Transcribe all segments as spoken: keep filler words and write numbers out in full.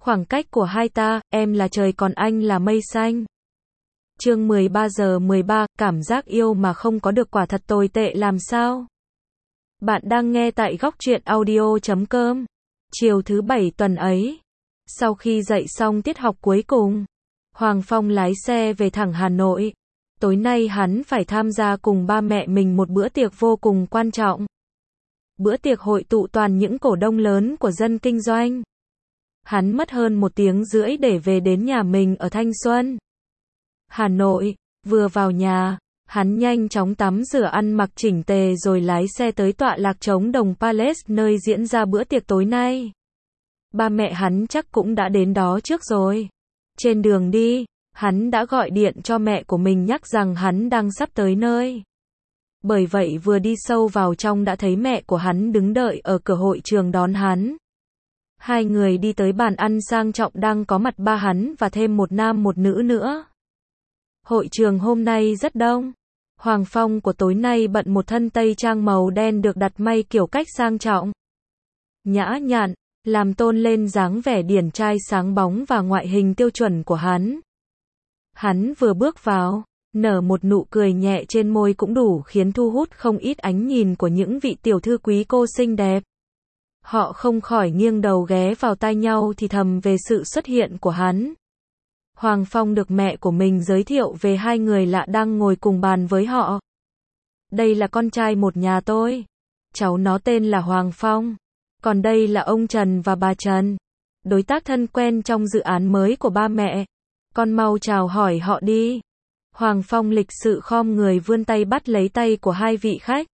Khoảng cách của hai ta, em là trời còn anh là mây xanh. Chương mười ba giờ mười ba, cảm giác yêu mà không có được quả thật tồi tệ làm sao? Bạn đang nghe tại góc truyện audio chấm com. Chiều thứ bảy tuần ấy, sau khi dạy xong tiết học cuối cùng, Hoàng Phong lái xe về thẳng Hà Nội. Tối nay hắn phải tham gia cùng ba mẹ mình một bữa tiệc vô cùng quan trọng. Bữa tiệc hội tụ toàn những cổ đông lớn của dân kinh doanh. Hắn mất hơn một tiếng rưỡi để về đến nhà mình ở Thanh Xuân, Hà Nội. Vừa vào nhà, hắn nhanh chóng tắm rửa ăn mặc chỉnh tề rồi lái xe tới tọa lạc trống đồng Palace nơi diễn ra bữa tiệc tối nay. Ba mẹ hắn chắc cũng đã đến đó trước rồi. Trên đường đi, hắn đã gọi điện cho mẹ của mình nhắc rằng hắn đang sắp tới nơi. Bởi vậy vừa đi sâu vào trong đã thấy mẹ của hắn đứng đợi ở cửa hội trường đón hắn. Hai người đi tới bàn ăn sang trọng đang có mặt ba hắn và thêm một nam một nữ nữa. Hội trường hôm nay rất đông. Hoàng Phong của tối nay bận một thân tây trang màu đen được đặt may kiểu cách sang trọng, nhã nhặn, làm tôn lên dáng vẻ điển trai sáng bóng và ngoại hình tiêu chuẩn của hắn. Hắn vừa bước vào, nở một nụ cười nhẹ trên môi cũng đủ khiến thu hút không ít ánh nhìn của những vị tiểu thư quý cô xinh đẹp. Họ không khỏi nghiêng đầu ghé vào tai nhau thì thầm về sự xuất hiện của hắn. Hoàng Phong được mẹ của mình giới thiệu về hai người lạ đang ngồi cùng bàn với họ. Đây là con trai một nhà tôi. Cháu nó tên là Hoàng Phong. Còn đây là ông Trần và bà Trần, đối tác thân quen trong dự án mới của ba mẹ. Con mau chào hỏi họ đi. Hoàng Phong lịch sự khom người vươn tay bắt lấy tay của hai vị khách.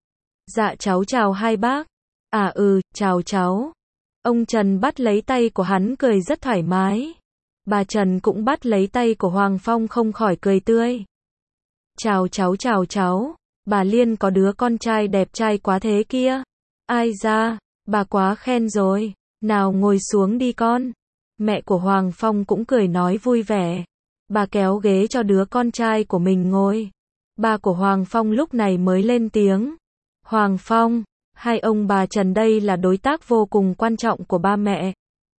Dạ cháu chào hai bác. À ừ, chào cháu. Ông Trần bắt lấy tay của hắn cười rất thoải mái. Bà Trần cũng bắt lấy tay của Hoàng Phong không khỏi cười tươi. Chào cháu chào cháu. Bà Liên có đứa con trai đẹp trai quá thế kia. Ai da, bà quá khen rồi. Nào ngồi xuống đi con. Mẹ của Hoàng Phong cũng cười nói vui vẻ. Bà kéo ghế cho đứa con trai của mình ngồi. Ba của Hoàng Phong lúc này mới lên tiếng. Hoàng Phong, hai ông bà Trần đây là đối tác vô cùng quan trọng của ba mẹ.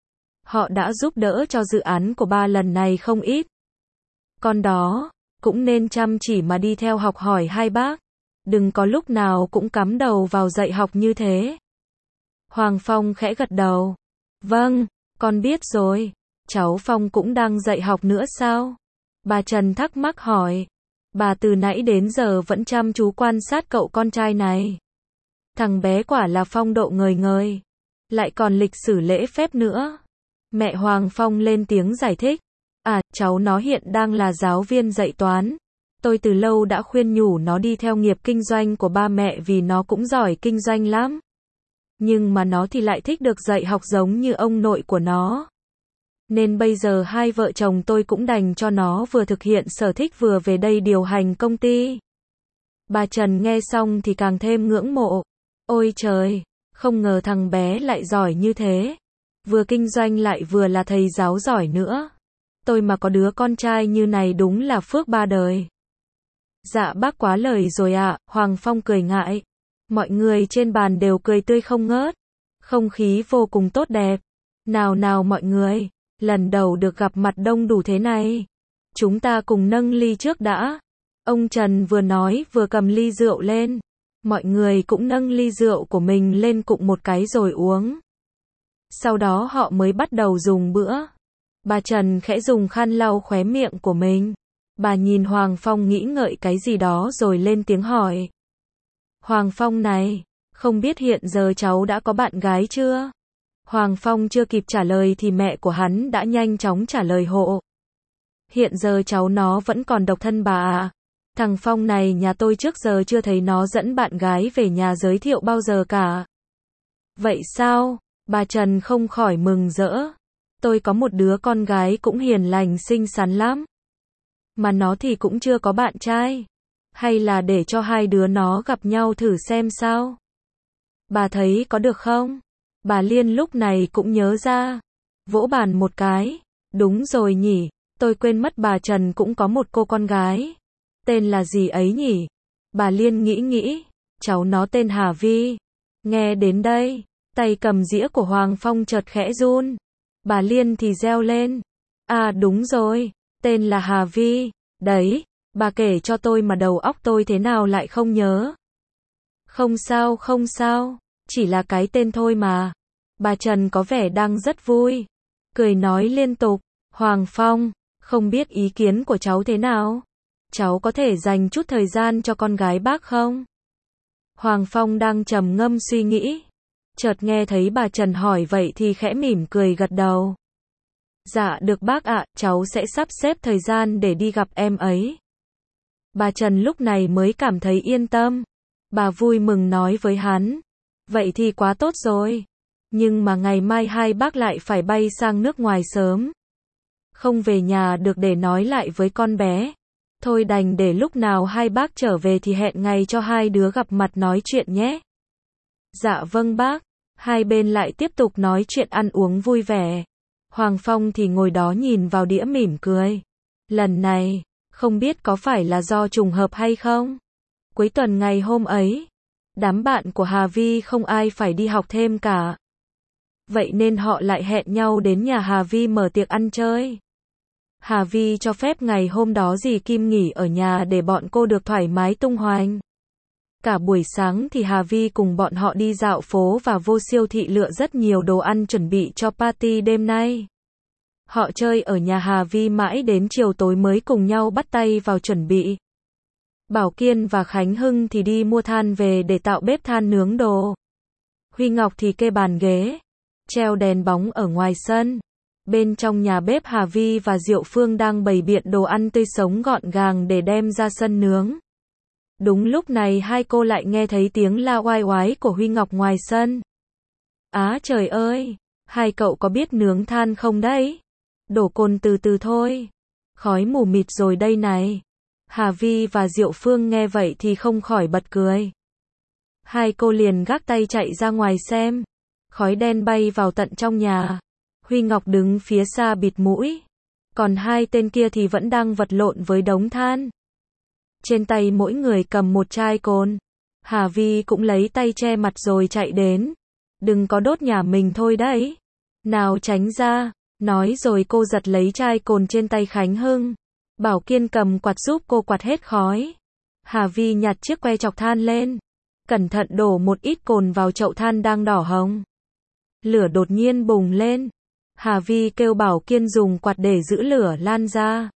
Họ đã giúp đỡ cho dự án của ba lần này không ít. Con đó, cũng nên chăm chỉ mà đi theo học hỏi hai bác. Đừng có lúc nào cũng cắm đầu vào dạy học như thế. Hoàng Phong khẽ gật đầu. Vâng, con biết rồi. Cháu Phong cũng đang dạy học nữa sao? Bà Trần thắc mắc hỏi. Bà từ nãy đến giờ vẫn chăm chú quan sát cậu con trai này. Thằng bé quả là phong độ ngời ngời. Lại còn lịch sử lễ phép nữa. Mẹ Hoàng Phong lên tiếng giải thích. À, cháu nó hiện đang là giáo viên dạy toán. Tôi từ lâu đã khuyên nhủ nó đi theo nghiệp kinh doanh của ba mẹ vì nó cũng giỏi kinh doanh lắm. Nhưng mà nó thì lại thích được dạy học giống như ông nội của nó. Nên bây giờ hai vợ chồng tôi cũng đành cho nó vừa thực hiện sở thích vừa về đây điều hành công ty. Bà Trần nghe xong thì càng thêm ngưỡng mộ. Ôi trời, không ngờ thằng bé lại giỏi như thế. Vừa kinh doanh lại vừa là thầy giáo giỏi nữa. Tôi mà có đứa con trai như này đúng là phước ba đời. Dạ bác quá lời rồi ạ, Hoàng Phong cười ngại. Mọi người trên bàn đều cười tươi không ngớt. Không khí vô cùng tốt đẹp. Nào nào mọi người, lần đầu được gặp mặt đông đủ thế này. Chúng ta cùng nâng ly trước đã. Ông Trần vừa nói vừa cầm ly rượu lên. Mọi người cũng nâng ly rượu của mình lên cụng một cái rồi uống. Sau đó họ mới bắt đầu dùng bữa. Bà Trần khẽ dùng khăn lau khóe miệng của mình. Bà nhìn Hoàng Phong nghĩ ngợi cái gì đó rồi lên tiếng hỏi. Hoàng Phong này, không biết hiện giờ cháu đã có bạn gái chưa? Hoàng Phong chưa kịp trả lời thì mẹ của hắn đã nhanh chóng trả lời hộ. Hiện giờ cháu nó vẫn còn độc thân bà ạ. Thằng Phong này nhà tôi trước giờ chưa thấy nó dẫn bạn gái về nhà giới thiệu bao giờ cả. Vậy sao? Bà Trần không khỏi mừng rỡ. Tôi có một đứa con gái cũng hiền lành xinh xắn lắm. Mà nó thì cũng chưa có bạn trai. Hay là để cho hai đứa nó gặp nhau thử xem sao? Bà thấy có được không? Bà Liên lúc này cũng nhớ ra. Vỗ bàn một cái. Đúng rồi nhỉ, tôi quên mất bà Trần cũng có một cô con gái. Tên là gì ấy nhỉ? Bà Liên nghĩ nghĩ. Cháu nó tên Hà Vi. Nghe đến đây, tay cầm dĩa của Hoàng Phong chợt khẽ run. Bà Liên thì reo lên. À đúng rồi, tên là Hà Vi. Đấy, bà kể cho tôi mà đầu óc tôi thế nào lại không nhớ. Không sao không sao, chỉ là cái tên thôi mà. Bà Trần có vẻ đang rất vui. Cười nói liên tục. Hoàng Phong, không biết ý kiến của cháu thế nào? Cháu có thể dành chút thời gian cho con gái bác không? Hoàng Phong đang trầm ngâm suy nghĩ. Chợt nghe thấy bà Trần hỏi vậy thì khẽ mỉm cười gật đầu. Dạ được bác ạ, cháu sẽ sắp xếp thời gian để đi gặp em ấy. Bà Trần lúc này mới cảm thấy yên tâm. Bà vui mừng nói với hắn. Vậy thì quá tốt rồi. Nhưng mà ngày mai hai bác lại phải bay sang nước ngoài sớm. Không về nhà được để nói lại với con bé. Thôi đành để lúc nào hai bác trở về thì hẹn ngày cho hai đứa gặp mặt nói chuyện nhé. Dạ vâng bác. Hai bên lại tiếp tục nói chuyện ăn uống vui vẻ. Hoàng Phong thì ngồi đó nhìn vào đĩa mỉm cười. Lần này, không biết có phải là do trùng hợp hay không? Cuối tuần ngày hôm ấy, đám bạn của Hà Vi không ai phải đi học thêm cả. Vậy nên họ lại hẹn nhau đến nhà Hà Vi mở tiệc ăn chơi. Hà Vi cho phép ngày hôm đó dì Kim nghỉ ở nhà để bọn cô được thoải mái tung hoành. Cả buổi sáng thì Hà Vi cùng bọn họ đi dạo phố và vô siêu thị lựa rất nhiều đồ ăn chuẩn bị cho party đêm nay. Họ chơi ở nhà Hà Vi mãi đến chiều tối mới cùng nhau bắt tay vào chuẩn bị. Bảo Kiên và Khánh Hưng thì đi mua than về để tạo bếp than nướng đồ. Huy Ngọc thì kê bàn ghế, treo đèn bóng ở ngoài sân. Bên trong nhà bếp Hà Vi và Diệu Phương đang bày biện đồ ăn tươi sống gọn gàng để đem ra sân nướng. Đúng lúc này hai cô lại nghe thấy tiếng la oai oái của Huy Ngọc ngoài sân. Á trời ơi, hai cậu có biết nướng than không đấy? Đổ cồn từ từ thôi. Khói mù mịt rồi đây này. Hà Vi và Diệu Phương nghe vậy thì không khỏi bật cười. Hai cô liền gác tay chạy ra ngoài xem. Khói đen bay vào tận trong nhà. Huy Ngọc đứng phía xa bịt mũi. Còn hai tên kia thì vẫn đang vật lộn với đống than. Trên tay mỗi người cầm một chai cồn. Hà Vi cũng lấy tay che mặt rồi chạy đến. Đừng có đốt nhà mình thôi đấy. Nào tránh ra. Nói rồi cô giật lấy chai cồn trên tay Khánh Hưng. Bảo Kiên cầm quạt giúp cô quạt hết khói. Hà Vi nhặt chiếc que chọc than lên. Cẩn thận đổ một ít cồn vào chậu than đang đỏ hồng. Lửa đột nhiên bùng lên. Hà Vi kêu Bảo Kiên dùng quạt để giữ lửa lan ra.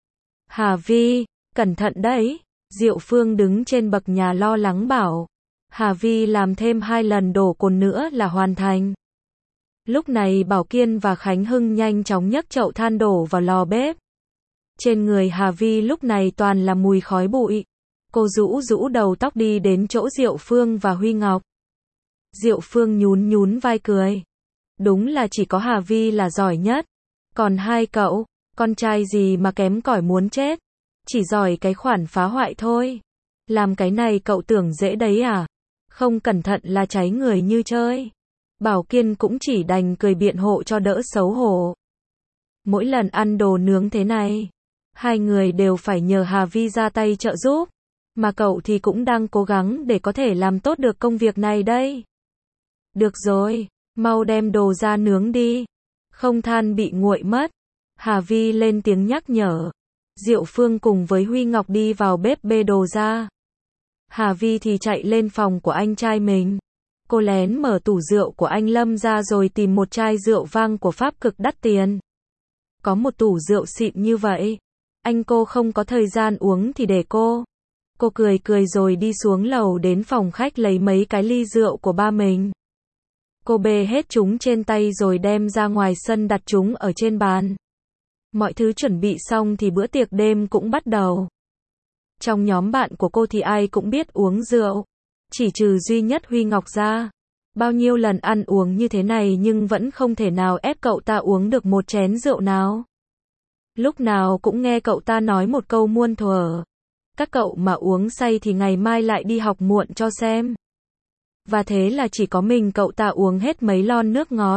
Hà Vi, cẩn thận đấy. Diệu Phương đứng trên bậc nhà lo lắng bảo. Hà Vi làm thêm hai lần đổ cồn nữa là hoàn thành. Lúc này Bảo Kiên và Khánh Hưng nhanh chóng nhấc chậu than đổ vào lò bếp. Trên người Hà Vi lúc này toàn là mùi khói bụi. Cô rũ rũ đầu tóc đi đến chỗ Diệu Phương và Huy Ngọc. Diệu Phương nhún nhún vai cười. Đúng là chỉ có Hà Vi là giỏi nhất. Còn hai cậu, con trai gì mà kém cỏi muốn chết. Chỉ giỏi cái khoản phá hoại thôi. Làm cái này cậu tưởng dễ đấy à? Không cẩn thận là cháy người như chơi. Bảo Kiên cũng chỉ đành cười biện hộ cho đỡ xấu hổ. Mỗi lần ăn đồ nướng thế này, hai người đều phải nhờ Hà Vi ra tay trợ giúp. Mà cậu thì cũng đang cố gắng để có thể làm tốt được công việc này đây. Được rồi, mau đem đồ ra nướng đi. Không than bị nguội mất. Hà Vi lên tiếng nhắc nhở. Diệu Phương cùng với Huy Ngọc đi vào bếp bê đồ ra. Hà Vi thì chạy lên phòng của anh trai mình. Cô lén mở tủ rượu của anh Lâm ra rồi tìm một chai rượu vang của Pháp cực đắt tiền. Có một tủ rượu xịn như vậy. Anh cô không có thời gian uống thì để cô. Cô cười cười rồi đi xuống lầu đến phòng khách lấy mấy cái ly rượu của ba mình. Cô bê hết chúng trên tay rồi đem ra ngoài sân đặt chúng ở trên bàn. Mọi thứ chuẩn bị xong thì bữa tiệc đêm cũng bắt đầu. Trong nhóm bạn của cô thì ai cũng biết uống rượu. Chỉ trừ duy nhất Huy Ngọc ra. Bao nhiêu lần ăn uống như thế này nhưng vẫn không thể nào ép cậu ta uống được một chén rượu nào. Lúc nào cũng nghe cậu ta nói một câu muôn thuở. Các cậu mà uống say thì ngày mai lại đi học muộn cho xem. Và thế là chỉ có mình cậu ta uống hết mấy lon nước ngọt.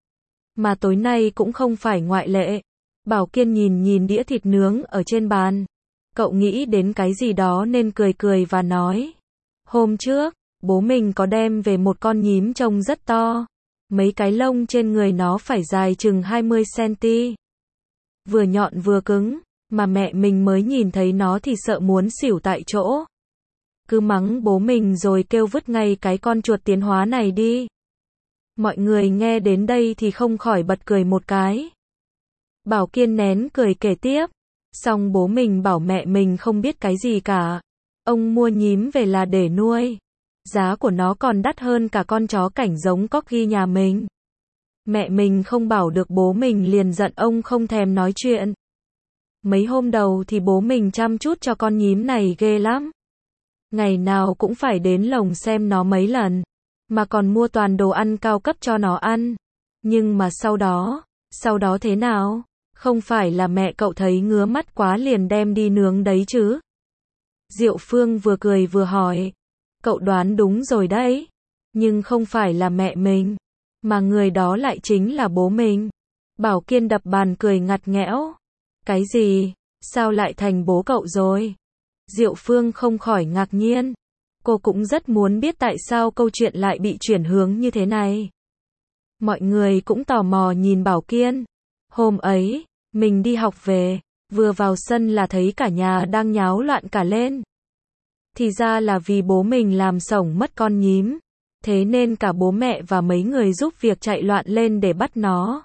Mà tối nay cũng không phải ngoại lệ. Bảo Kiên nhìn nhìn đĩa thịt nướng ở trên bàn. Cậu nghĩ đến cái gì đó nên cười cười và nói. Hôm trước, bố mình có đem về một con nhím trông rất to. Mấy cái lông trên người nó phải dài chừng hai mươi xăng-ti-mét. Vừa nhọn vừa cứng, mà mẹ mình mới nhìn thấy nó thì sợ muốn xỉu tại chỗ. Cứ mắng bố mình rồi kêu vứt ngay cái con chuột tiến hóa này đi. Mọi người nghe đến đây thì không khỏi bật cười một cái. Bảo Kiên nén cười kể tiếp. Xong bố mình bảo mẹ mình không biết cái gì cả. Ông mua nhím về là để nuôi. Giá của nó còn đắt hơn cả con chó cảnh giống corgi nhà mình. Mẹ mình không bảo được bố mình liền giận ông không thèm nói chuyện. Mấy hôm đầu thì bố mình chăm chút cho con nhím này ghê lắm. Ngày nào cũng phải đến lồng xem nó mấy lần. Mà còn mua toàn đồ ăn cao cấp cho nó ăn. Nhưng mà sau đó, sau đó thế nào? Không phải là mẹ cậu thấy ngứa mắt quá liền đem đi nướng đấy chứ? Diệu Phương vừa cười vừa hỏi. Cậu đoán đúng rồi đấy. Nhưng không phải là mẹ mình. Mà người đó lại chính là bố mình. Bảo Kiên đập bàn cười ngặt nghẽo. Cái gì? Sao lại thành bố cậu rồi? Diệu Phương không khỏi ngạc nhiên. Cô cũng rất muốn biết tại sao câu chuyện lại bị chuyển hướng như thế này. Mọi người cũng tò mò nhìn Bảo Kiên. Hôm ấy, mình đi học về, vừa vào sân là thấy cả nhà đang nháo loạn cả lên. Thì ra là vì bố mình làm sổng mất con nhím. Thế nên cả bố mẹ và mấy người giúp việc chạy loạn lên để bắt nó.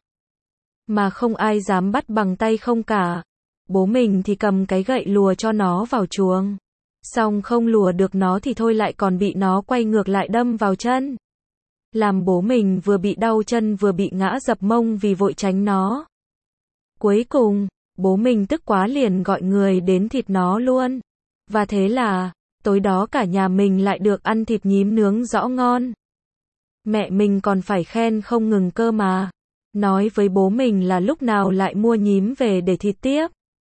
Mà không ai dám bắt bằng tay không cả. Bố mình thì cầm cái gậy lùa cho nó vào chuồng. Xong không lùa được nó thì thôi lại còn bị nó quay ngược lại đâm vào chân. Làm bố mình vừa bị đau chân vừa bị ngã dập mông vì vội tránh nó. Cuối cùng, bố mình tức quá liền gọi người đến thịt nó luôn. Và thế là, tối đó cả nhà mình lại được ăn thịt nhím nướng rõ ngon. Mẹ mình còn phải khen không ngừng cơ mà. Nói với bố mình là lúc nào lại mua nhím về để thịt tiếp.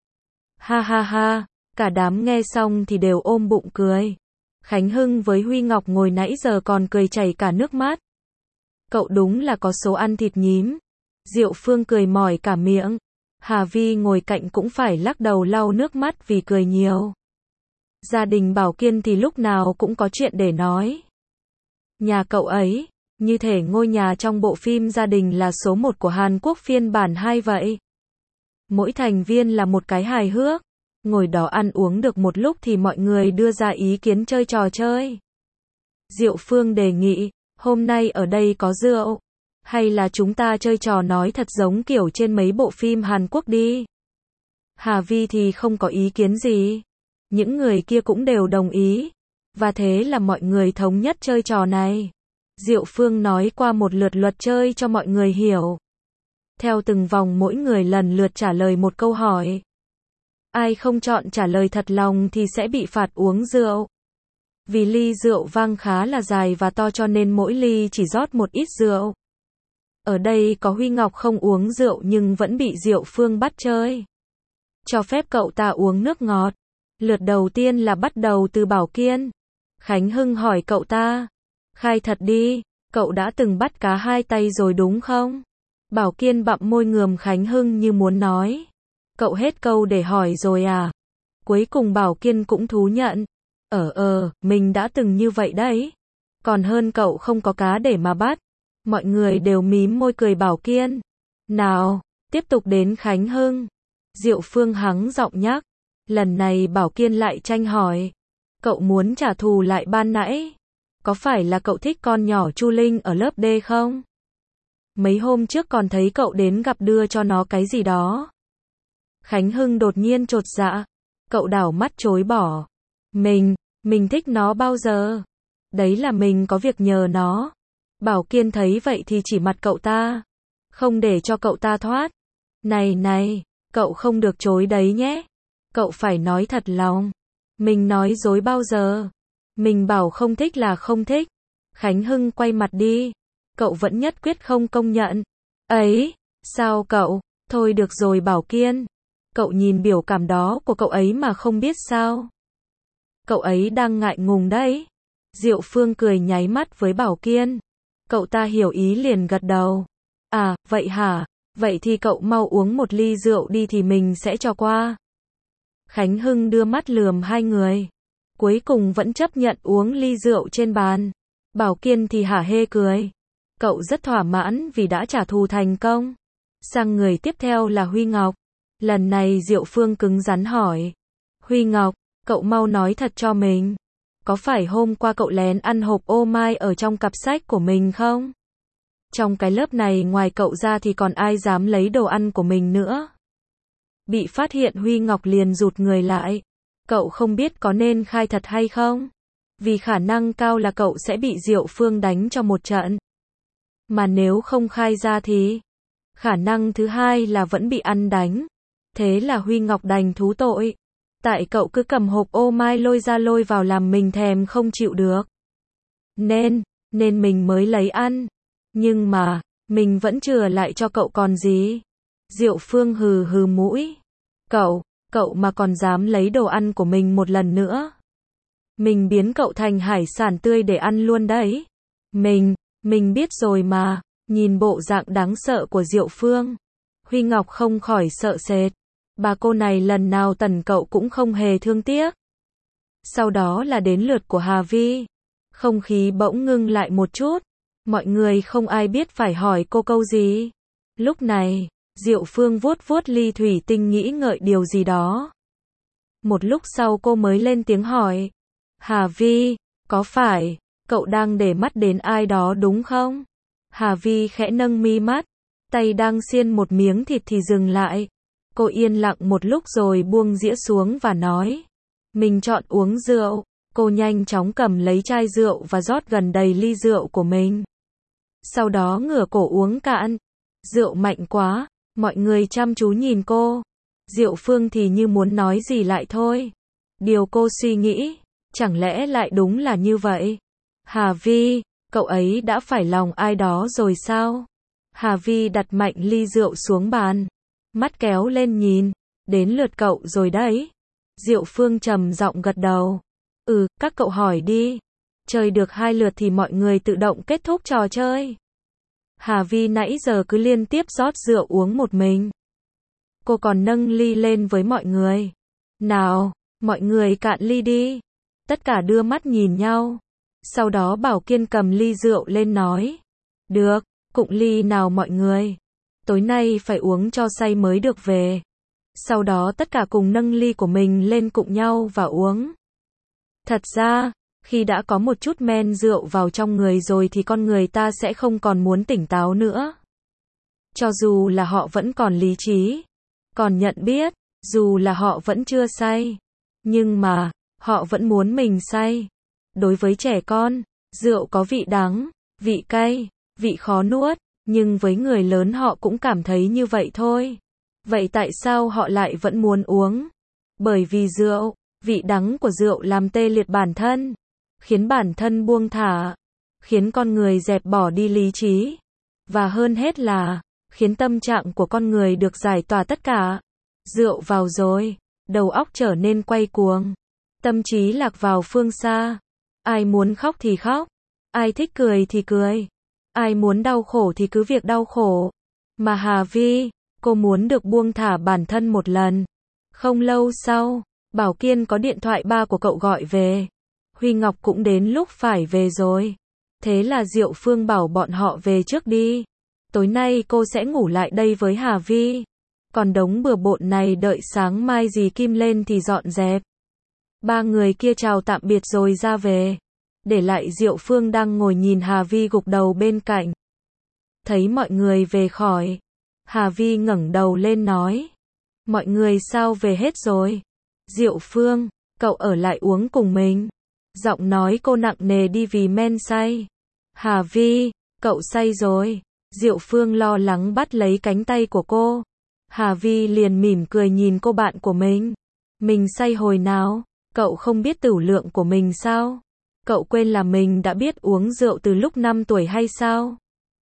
Ha ha ha, cả đám nghe xong thì đều ôm bụng cười. Khánh Hưng với Huy Ngọc ngồi nãy giờ còn cười chảy cả nước mắt. Cậu đúng là có số ăn thịt nhím. Diệu Phương cười mỏi cả miệng. Hà Vi ngồi cạnh cũng phải lắc đầu lau nước mắt vì cười nhiều. Gia đình Bảo Kiên thì lúc nào cũng có chuyện để nói. Nhà cậu ấy, như thể ngôi nhà trong bộ phim Gia đình là số một của Hàn Quốc phiên bản hai vậy. Mỗi thành viên là một cái hài hước. Ngồi đó ăn uống được một lúc thì mọi người đưa ra ý kiến chơi trò chơi. Diệu Phương đề nghị, hôm nay ở đây có rượu. Hay là chúng ta chơi trò nói thật giống kiểu trên mấy bộ phim Hàn Quốc đi. Hà Vi thì không có ý kiến gì. Những người kia cũng đều đồng ý. Và thế là mọi người thống nhất chơi trò này. Diệu Phương nói qua một lượt luật chơi cho mọi người hiểu. Theo từng vòng mỗi người lần lượt trả lời một câu hỏi. Ai không chọn trả lời thật lòng thì sẽ bị phạt uống rượu. Vì ly rượu vang khá là dài và to cho nên mỗi ly chỉ rót một ít rượu. Ở đây có Huy Ngọc không uống rượu nhưng vẫn bị Diệu Phương bắt chơi. Cho phép cậu ta uống nước ngọt. Lượt đầu tiên là bắt đầu từ Bảo Kiên. Khánh Hưng hỏi cậu ta. Khai thật đi, cậu đã từng bắt cá hai tay rồi đúng không? Bảo Kiên bặm môi ngườm Khánh Hưng như muốn nói. Cậu hết câu để hỏi rồi à? Cuối cùng Bảo Kiên cũng thú nhận. Ờ ờ, mình đã từng như vậy đấy. Còn hơn cậu không có cá để mà bắt. Mọi người đều mím môi cười Bảo Kiên. Nào, tiếp tục đến Khánh Hưng. Diệu Phương hắng giọng nhắc. Lần này Bảo Kiên lại tranh hỏi. Cậu muốn trả thù lại ban nãy. Có phải là cậu thích con nhỏ Chu Linh ở lớp D không? Mấy hôm trước còn thấy cậu đến gặp đưa cho nó cái gì đó. Khánh Hưng đột nhiên chột dạ. Cậu đảo mắt chối bỏ. Mình, mình thích nó bao giờ? Đấy là mình có việc nhờ nó. Bảo Kiên thấy vậy thì chỉ mặt cậu ta. Không để cho cậu ta thoát. Này này, cậu không được chối đấy nhé. Cậu phải nói thật lòng. Mình nói dối bao giờ? Mình bảo không thích là không thích. Khánh Hưng quay mặt đi. Cậu vẫn nhất quyết không công nhận. Ấy, sao cậu? Thôi được rồi Bảo Kiên. Cậu nhìn biểu cảm đó của cậu ấy mà không biết sao. Cậu ấy đang ngại ngùng đấy. Diệu Phương cười nháy mắt với Bảo Kiên. Cậu ta hiểu ý liền gật đầu. À, vậy hả? Vậy thì cậu mau uống một ly rượu đi thì mình sẽ cho qua. Khánh Hưng đưa mắt lườm hai người. Cuối cùng vẫn chấp nhận uống ly rượu trên bàn. Bảo Kiên thì hả hê cười. Cậu rất thỏa mãn vì đã trả thù thành công. Sang người tiếp theo là Huy Ngọc. Lần này Diệu Phương cứng rắn hỏi. Huy Ngọc, cậu mau nói thật cho mình. Có phải hôm qua cậu lén ăn hộp ô mai ở trong cặp sách của mình không? Trong cái lớp này ngoài cậu ra thì còn ai dám lấy đồ ăn của mình nữa? Bị phát hiện Huy Ngọc liền rụt người lại. Cậu không biết có nên khai thật hay không? Vì khả năng cao là cậu sẽ bị Diệu Phương đánh cho một trận. Mà nếu không khai ra thì khả năng thứ hai là vẫn bị ăn đánh. Thế là Huy Ngọc đành thú tội. Tại cậu cứ cầm hộp ô mai lôi ra lôi vào làm mình thèm không chịu được. Nên, nên mình mới lấy ăn. Nhưng mà, mình vẫn chừa lại cho cậu còn gì. Diệu Phương hừ hừ mũi. Cậu, cậu mà còn dám lấy đồ ăn của mình một lần nữa. Mình biến cậu thành hải sản tươi để ăn luôn đấy. Mình, mình biết rồi mà. Nhìn bộ dạng đáng sợ của Diệu Phương, Huy Ngọc không khỏi sợ sệt. Bà cô này lần nào tần cậu cũng không hề thương tiếc. Sau đó là đến lượt của Hà Vi. Không khí bỗng ngưng lại một chút. Mọi người không ai biết phải hỏi cô câu gì. Lúc này, Diệu Phương vuốt vuốt ly thủy tinh nghĩ ngợi điều gì đó. Một lúc sau cô mới lên tiếng hỏi. Hà Vi, có phải cậu đang để mắt đến ai đó đúng không? Hà Vi khẽ nâng mi mắt, tay đang xiên một miếng thịt thì dừng lại. Cô yên lặng một lúc rồi buông dĩa xuống và nói. Mình chọn uống rượu. Cô nhanh chóng cầm lấy chai rượu và rót gần đầy ly rượu của mình. Sau đó ngửa cổ uống cạn. Rượu mạnh quá, mọi người chăm chú nhìn cô. Diệu Phương thì như muốn nói gì lại thôi. Điều cô suy nghĩ, chẳng lẽ lại đúng là như vậy? Hà Vi, cậu ấy đã phải lòng ai đó rồi sao? Hà Vi đặt mạnh ly rượu xuống bàn. Mắt kéo lên nhìn. Đến lượt cậu rồi đấy. Diệu Phương trầm giọng gật đầu. Ừ, các cậu hỏi đi. Chơi được hai lượt thì mọi người tự động kết thúc trò chơi. Hà Vi nãy giờ cứ liên tiếp rót rượu uống một mình. Cô còn nâng ly lên với mọi người. Nào, mọi người cạn ly đi. Tất cả đưa mắt nhìn nhau. Sau đó Bảo Kiên cầm ly rượu lên nói. Được, cụng ly nào mọi người. Tối nay phải uống cho say mới được về. Sau đó tất cả cùng nâng ly của mình lên cụng nhau và uống. Thật ra, khi đã có một chút men rượu vào trong người rồi thì con người ta sẽ không còn muốn tỉnh táo nữa. Cho dù là họ vẫn còn lý trí, còn nhận biết, dù là họ vẫn chưa say. Nhưng mà, họ vẫn muốn mình say. Đối với trẻ con, rượu có vị đắng, vị cay, vị khó nuốt, nhưng với người lớn họ cũng cảm thấy như vậy thôi. Vậy tại sao họ lại vẫn muốn uống? Bởi vì rượu, vị đắng của rượu làm tê liệt bản thân, khiến bản thân buông thả, khiến con người dẹp bỏ đi lý trí. Và hơn hết là, khiến tâm trạng của con người được giải tỏa tất cả. Rượu vào rồi, đầu óc trở nên quay cuồng, tâm trí lạc vào phương xa. Ai muốn khóc thì khóc, ai thích cười thì cười, ai muốn đau khổ thì cứ việc đau khổ. Mà Hà Vi, cô muốn được buông thả bản thân một lần. Không lâu sau, Bảo Kiên có điện thoại ba của cậu gọi về. Huy Ngọc cũng đến lúc phải về rồi. Thế là Diệu Phương bảo bọn họ về trước đi. Tối nay cô sẽ ngủ lại đây với Hà Vi. Còn đống bừa bộn này đợi sáng mai dì Kim lên thì dọn dẹp. Ba người kia chào tạm biệt rồi ra về. Để lại Diệu Phương đang ngồi nhìn Hà Vi gục đầu bên cạnh. Thấy mọi người về khỏi, Hà Vi ngẩng đầu lên nói. Mọi người sao về hết rồi? Diệu Phương, cậu ở lại uống cùng mình. Giọng nói cô nặng nề đi vì men say. Hà Vi, cậu say rồi. Diệu Phương lo lắng bắt lấy cánh tay của cô. Hà Vi liền mỉm cười nhìn cô bạn của mình. Mình say hồi nào? Cậu không biết tửu lượng của mình sao? Cậu quên là mình đã biết uống rượu từ lúc năm tuổi hay sao?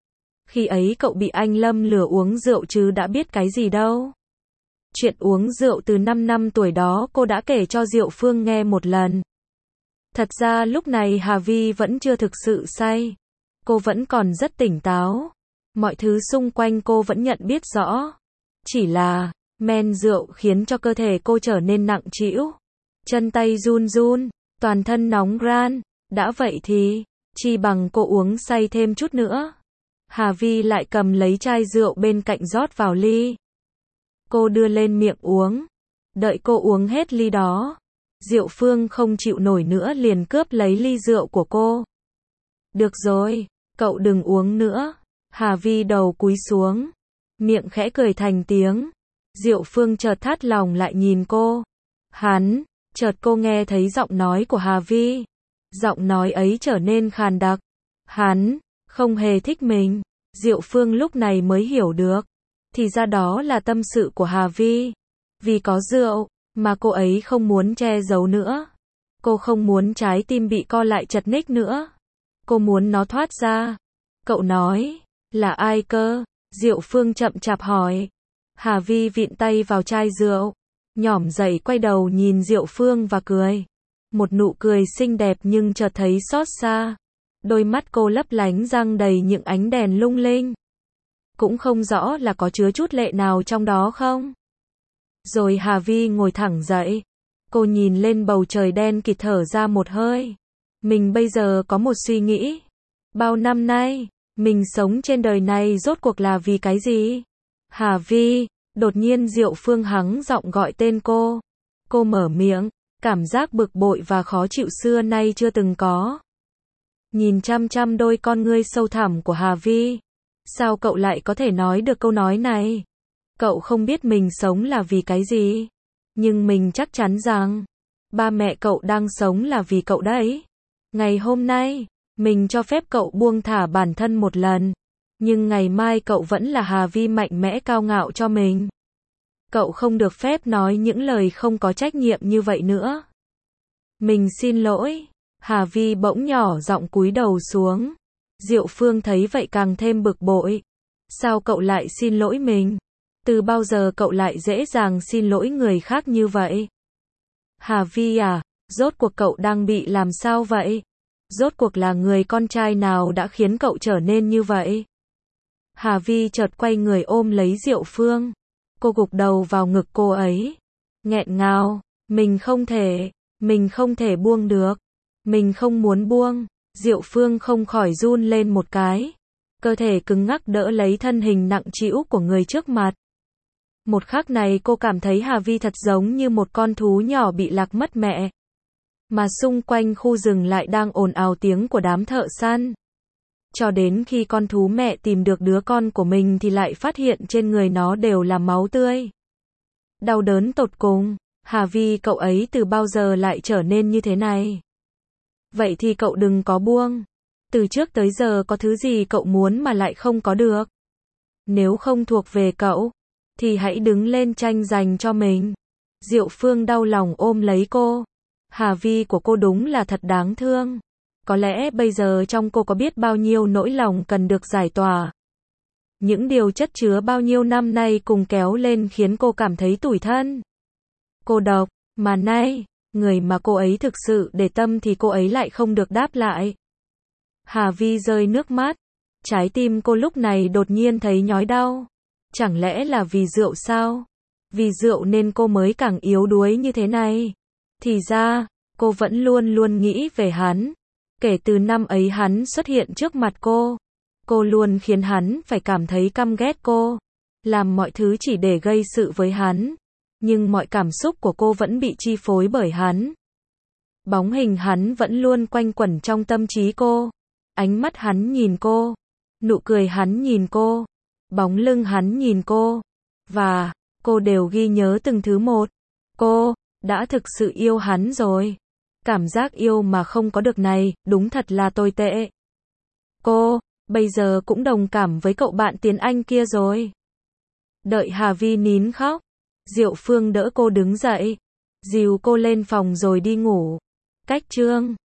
Khi ấy cậu bị anh Lâm lừa uống rượu chứ đã biết cái gì đâu. Chuyện uống rượu từ năm năm tuổi đó cô đã kể cho Diệu Phương nghe một lần. Thật ra lúc này Hà Vi vẫn chưa thực sự say. Cô vẫn còn rất tỉnh táo. Mọi thứ xung quanh cô vẫn nhận biết rõ. Chỉ là, men rượu khiến cho cơ thể cô trở nên nặng trĩu. Chân tay run run, toàn thân nóng ran. Đã vậy thì, chi bằng cô uống say thêm chút nữa. Hà Vi lại cầm lấy chai rượu bên cạnh rót vào ly. Cô đưa lên miệng uống. Đợi cô uống hết ly đó, Diệu Phương không chịu nổi nữa liền cướp lấy ly rượu của cô. Được rồi, cậu đừng uống nữa. Hà Vi đầu cúi xuống, miệng khẽ cười thành tiếng. Diệu Phương chợt thắt lòng lại nhìn cô. Hắn, chợt cô nghe thấy giọng nói của Hà Vi. Giọng nói ấy trở nên khàn đặc. Hắn, không hề thích mình. Diệu Phương lúc này mới hiểu được. Thì ra đó là tâm sự của Hà Vi. Vì có rượu, mà cô ấy không muốn che giấu nữa. Cô không muốn trái tim bị co lại chật ních nữa. Cô muốn nó thoát ra. Cậu nói, là ai cơ? Diệu Phương chậm chạp hỏi. Hà Vi vịn tay vào chai rượu, nhỏm dậy quay đầu nhìn Diệu Phương và cười. Một nụ cười xinh đẹp nhưng chợt thấy xót xa. Đôi mắt cô lấp lánh răng đầy những ánh đèn lung linh. Cũng không rõ là có chứa chút lệ nào trong đó không? Rồi Hà Vi ngồi thẳng dậy. Cô nhìn lên bầu trời đen kịt thở ra một hơi. Mình bây giờ có một suy nghĩ. Bao năm nay, mình sống trên đời này rốt cuộc là vì cái gì? Hà Vi, đột nhiên Diệu Phương hắng giọng gọi tên cô. Cô mở miệng, cảm giác bực bội và khó chịu xưa nay chưa từng có. Nhìn chăm chăm đôi con ngươi sâu thẳm của Hà Vi. Sao cậu lại có thể nói được câu nói này? Cậu không biết mình sống là vì cái gì. Nhưng mình chắc chắn rằng, ba mẹ cậu đang sống là vì cậu đấy. Ngày hôm nay, mình cho phép cậu buông thả bản thân một lần. Nhưng ngày mai cậu vẫn là Hà Vi mạnh mẽ cao ngạo cho mình. Cậu không được phép nói những lời không có trách nhiệm như vậy nữa. Mình xin lỗi. Hà Vi bỗng nhỏ giọng cúi đầu xuống. Diệu Phương thấy vậy càng thêm bực bội. Sao cậu lại xin lỗi mình? Từ bao giờ cậu lại dễ dàng xin lỗi người khác như vậy? Hà Vi à, rốt cuộc cậu đang bị làm sao vậy? Rốt cuộc là người con trai nào đã khiến cậu trở nên như vậy? Hà Vi chợt quay người ôm lấy Diệu Phương. Cô gục đầu vào ngực cô ấy. Nghẹn ngào, mình không thể, mình không thể buông được. Mình không muốn buông. Diệu Phương không khỏi run lên một cái. Cơ thể cứng ngắc đỡ lấy thân hình nặng trĩu của người trước mặt. Một khắc này cô cảm thấy Hà Vi thật giống như một con thú nhỏ bị lạc mất mẹ. Mà xung quanh khu rừng lại đang ồn ào tiếng của đám thợ săn. Cho đến khi con thú mẹ tìm được đứa con của mình thì lại phát hiện trên người nó đều là máu tươi. Đau đớn tột cùng. Hà Vi, cậu ấy từ bao giờ lại trở nên như thế này? Vậy thì cậu đừng có buông. Từ trước tới giờ có thứ gì cậu muốn mà lại không có được? Nếu không thuộc về cậu, thì hãy đứng lên tranh giành cho mình. Diệu Phương đau lòng ôm lấy cô. Hà Vi của cô đúng là thật đáng thương. Có lẽ bây giờ trong cô có biết bao nhiêu nỗi lòng cần được giải tỏa. Những điều chất chứa bao nhiêu năm nay cùng kéo lên khiến cô cảm thấy tủi thân. Cô độc, mà nay, người mà cô ấy thực sự để tâm thì cô ấy lại không được đáp lại. Hà Vi rơi nước mắt. Trái tim cô lúc này đột nhiên thấy nhói đau. Chẳng lẽ là vì rượu sao? Vì rượu nên cô mới càng yếu đuối như thế này. Thì ra, cô vẫn luôn luôn nghĩ về hắn. Kể từ năm ấy hắn xuất hiện trước mặt cô, cô luôn khiến hắn phải cảm thấy căm ghét cô. Làm mọi thứ chỉ để gây sự với hắn. Nhưng mọi cảm xúc của cô vẫn bị chi phối bởi hắn. Bóng hình hắn vẫn luôn quanh quẩn trong tâm trí cô. Ánh mắt hắn nhìn cô. Nụ cười hắn nhìn cô. Bóng lưng hắn nhìn cô. Và, cô đều ghi nhớ từng thứ một. Cô, đã thực sự yêu hắn rồi. Cảm giác yêu mà không có được này, đúng thật là tồi tệ. Cô, bây giờ cũng đồng cảm với cậu bạn tiếng Anh kia rồi. Đợi Hà Vi nín khóc. Diệu Phương đỡ cô đứng dậy. Dìu cô lên phòng rồi đi ngủ. Cách chương